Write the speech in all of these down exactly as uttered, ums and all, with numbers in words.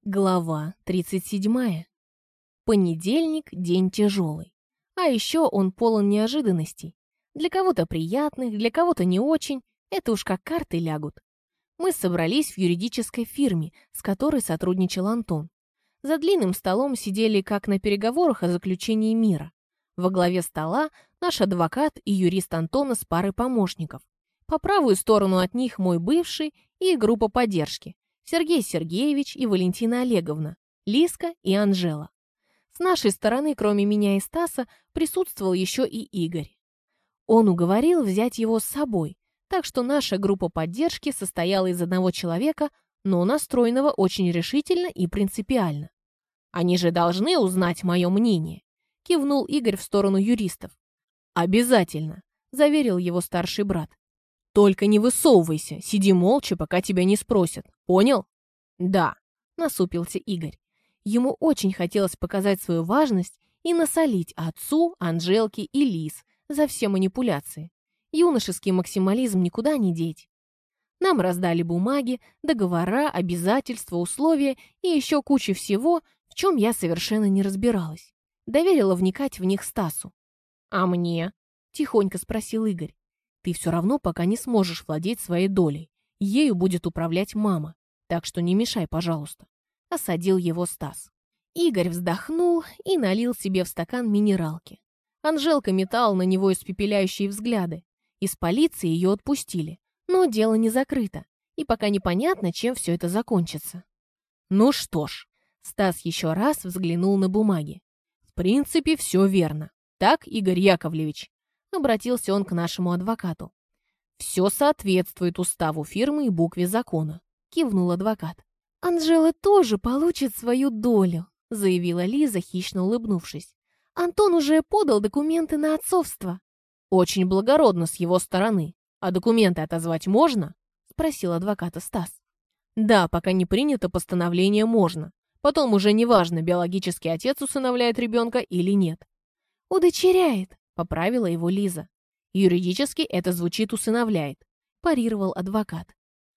Глава тридцать седьмая. Понедельник – день тяжелый. А еще он полон неожиданностей. Для кого-то приятных, для кого-то не очень. Это уж как карты лягут. Мы собрались в юридической фирме, с которой сотрудничал Антон. За длинным столом сидели как на переговорах о заключении мира. Во главе стола наш адвокат и юрист Антона с парой помощников. По правую сторону от них мой бывший и группа поддержки. Сергей Сергеевич и Валентина Олеговна, Лиска и Анжела. С нашей стороны, кроме меня и Стаса, присутствовал еще и Игорь. Он уговорил взять его с собой, так что наша группа поддержки состояла из одного человека, но настроенного очень решительно и принципиально. «Они же должны узнать мое мнение», — кивнул Игорь в сторону юристов. «Обязательно», — заверил его старший брат. «Только не высовывайся, сиди молча, пока тебя не спросят. Понял?» «Да», — насупился Игорь. Ему очень хотелось показать свою важность и насолить отцу, Анжелке и Лиз за все манипуляции. Юношеский максимализм никуда не деть. Нам раздали бумаги, договора, обязательства, условия и еще кучу всего, в чем я совершенно не разбиралась. Доверила вникать в них Стасу. «А мне?» — тихонько спросил Игорь. «Ты все равно пока не сможешь владеть своей долей. Ею будет управлять мама. Так что не мешай, пожалуйста», — осадил его Стас. Игорь вздохнул и налил себе в стакан минералки. Анжелка метала на него испепеляющие взгляды. Из полиции ее отпустили. Но дело не закрыто. И пока непонятно, чем все это закончится. Ну что ж, Стас еще раз взглянул на бумаги. В принципе, все верно. Так, Игорь Яковлевич? Обратился он к нашему адвокату. «Все соответствует уставу фирмы и букве закона», — кивнул адвокат. «Анжела тоже получит свою долю», — заявила Лиза, хищно улыбнувшись. «Антон уже подал документы на отцовство». «Очень благородно с его стороны. А документы отозвать можно?» — спросил адвоката Стас. «Да, пока не принято постановление можно. Потом уже неважно, биологический отец усыновляет ребенка или нет». «Удочеряет», — поправила его Лиза. «Юридически это звучит усыновляет», — парировал адвокат.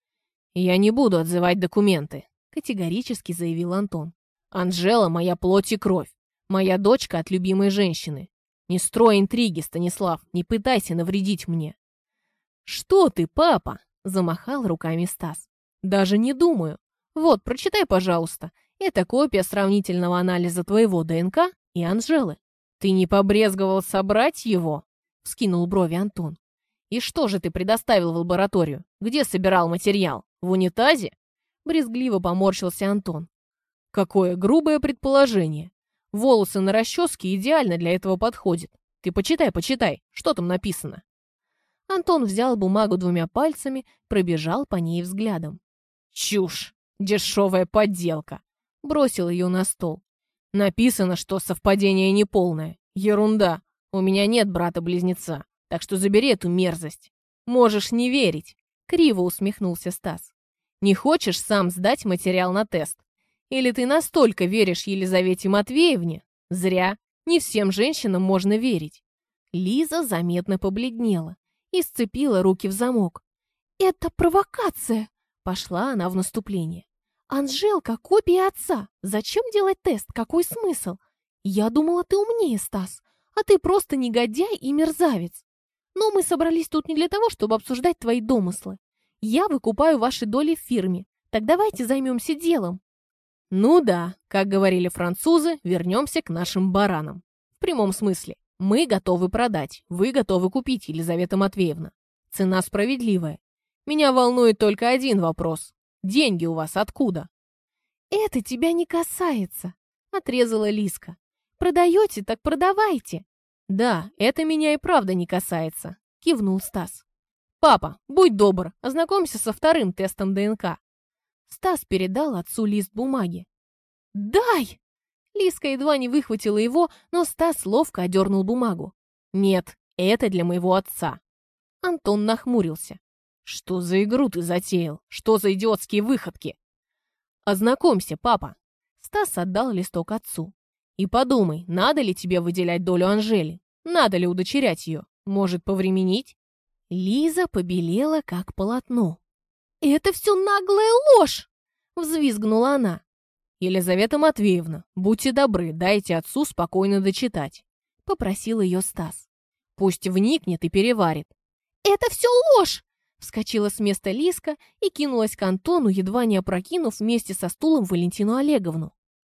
«Я не буду отзывать документы», — категорически заявил Антон. «Анжела — моя плоть и кровь, моя дочка от любимой женщины. Не строй интриги, Станислав, не пытайся навредить мне». «Что ты, папа?» — замахал руками Стас. «Даже не думаю. Вот, прочитай, пожалуйста. Это копия сравнительного анализа твоего ДНК и Анжелы. Ты не побрезговал собрать его?» — вскинул брови Антон. «И что же ты предоставил в лабораторию? Где собирал материал? В унитазе?» Брезгливо поморщился Антон. «Какое грубое предположение. Волосы на расческе идеально для этого подходят. Ты почитай, почитай, что там написано?» Антон взял бумагу двумя пальцами, пробежал по ней взглядом. «Чушь! Дешевая подделка!» Бросил ее на стол. «Написано, что совпадение неполное. Ерунда. У меня нет брата-близнеца, так что забери эту мерзость. Можешь не верить», — криво усмехнулся Стас. «Не хочешь сам сдать материал на тест? Или ты настолько веришь Елизавете Матвеевне? Зря. Не всем женщинам можно верить». Лиза заметно побледнела и сцепила руки в замок. «Это провокация!» — пошла она в наступление. «Анжелка — копия отца. Зачем делать тест? Какой смысл? Я думала, ты умнее, Стас, а ты просто негодяй и мерзавец. Но мы собрались тут не для того, чтобы обсуждать твои домыслы. Я выкупаю ваши доли в фирме. Так давайте займемся делом». «Ну да, как говорили французы, вернемся к нашим баранам. В прямом смысле. Мы готовы продать, вы готовы купить, Елизавета Матвеевна. Цена справедливая. Меня волнует только один вопрос. Деньги у вас откуда?» «Это тебя не касается», — отрезала Лиска. «Продаете, так продавайте». «Да, это меня и правда не касается», — кивнул Стас. «Папа, будь добр, ознакомься со вторым тестом ДНК». Стас передал отцу лист бумаги. «Дай!» Лиска едва не выхватила его, но Стас ловко одернул бумагу. «Нет, это для моего отца». Антон нахмурился. «Что за игру ты затеял? Что за идиотские выходки?» «Ознакомься, папа». Стас отдал листок отцу. «И подумай, надо ли тебе выделять долю Анжели? Надо ли удочерять ее? Может, повременить?» Лиза побелела, как полотно. «Это все наглая ложь!» — взвизгнула она. «Елизавета Матвеевна, будьте добры, дайте отцу спокойно дочитать», — попросил ее Стас. «Пусть вникнет и переварит». «Это все ложь!» — вскочила с места Лиска и кинулась к Антону, едва не опрокинув вместе со стулом Валентину Олеговну.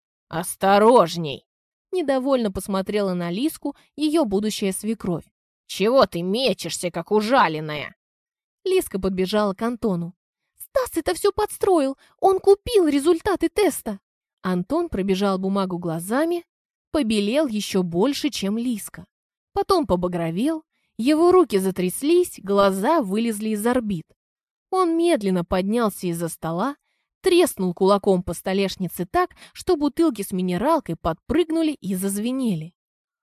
«Осторожней!» — недовольно посмотрела на Лиску ее будущая свекровь. «Чего ты мечешься, как ужаленная?» Лиска подбежала к Антону. «Стас это все подстроил! Он купил результаты теста!» Антон пробежал бумагу глазами, побелел еще больше, чем Лиска. Потом побагровел, его руки затряслись, глаза вылезли из орбит. Он медленно поднялся из-за стола, треснул кулаком по столешнице так, что бутылки с минералкой подпрыгнули и зазвенели.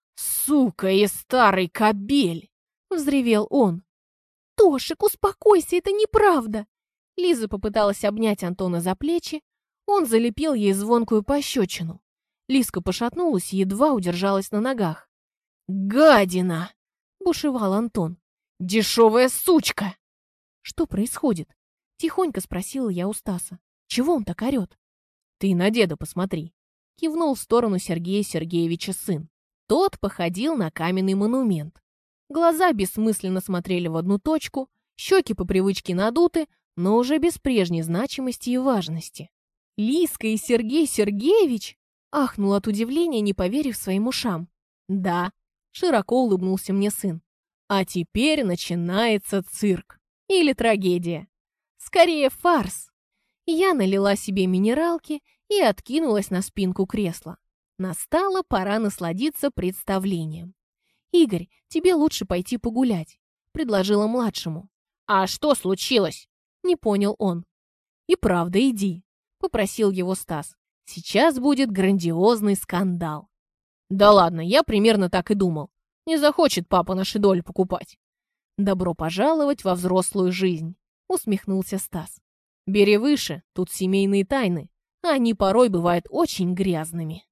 «Сука и старый кобель!» — взревел он. «Тошик, успокойся, это неправда!» Лиза попыталась обнять Антона за плечи, он залепил ей звонкую пощечину. Лизка пошатнулась и едва удержалась на ногах. «Гадина!» — бушевал Антон. «Дешевая сучка!» «Что происходит?» — тихонько спросила я у Стаса. «Чего он так орет?» «Ты на деда посмотри!» — кивнул в сторону Сергея Сергеевича сын. Тот походил на каменный монумент. Глаза бессмысленно смотрели в одну точку, щеки по привычке надуты, но уже без прежней значимости и важности. «Лиска и Сергей Сергеевич?» — ахнул от удивления, не поверив своим ушам. «Да», — широко улыбнулся мне сын. «А теперь начинается цирк. Или трагедия. Скорее, фарс». Я налила себе минералки и откинулась на спинку кресла. Настала пора насладиться представлением. «Игорь, тебе лучше пойти погулять», — предложила младшему. «А что случилось?» — не понял он. «И правда, иди», — попросил его Стас. «Сейчас будет грандиозный скандал». «Да ладно, я примерно так и думал. Не захочет папа наши доли покупать». «Добро пожаловать во взрослую жизнь», — усмехнулся Стас. «Бери выше, тут семейные тайны, а они порой бывают очень грязными».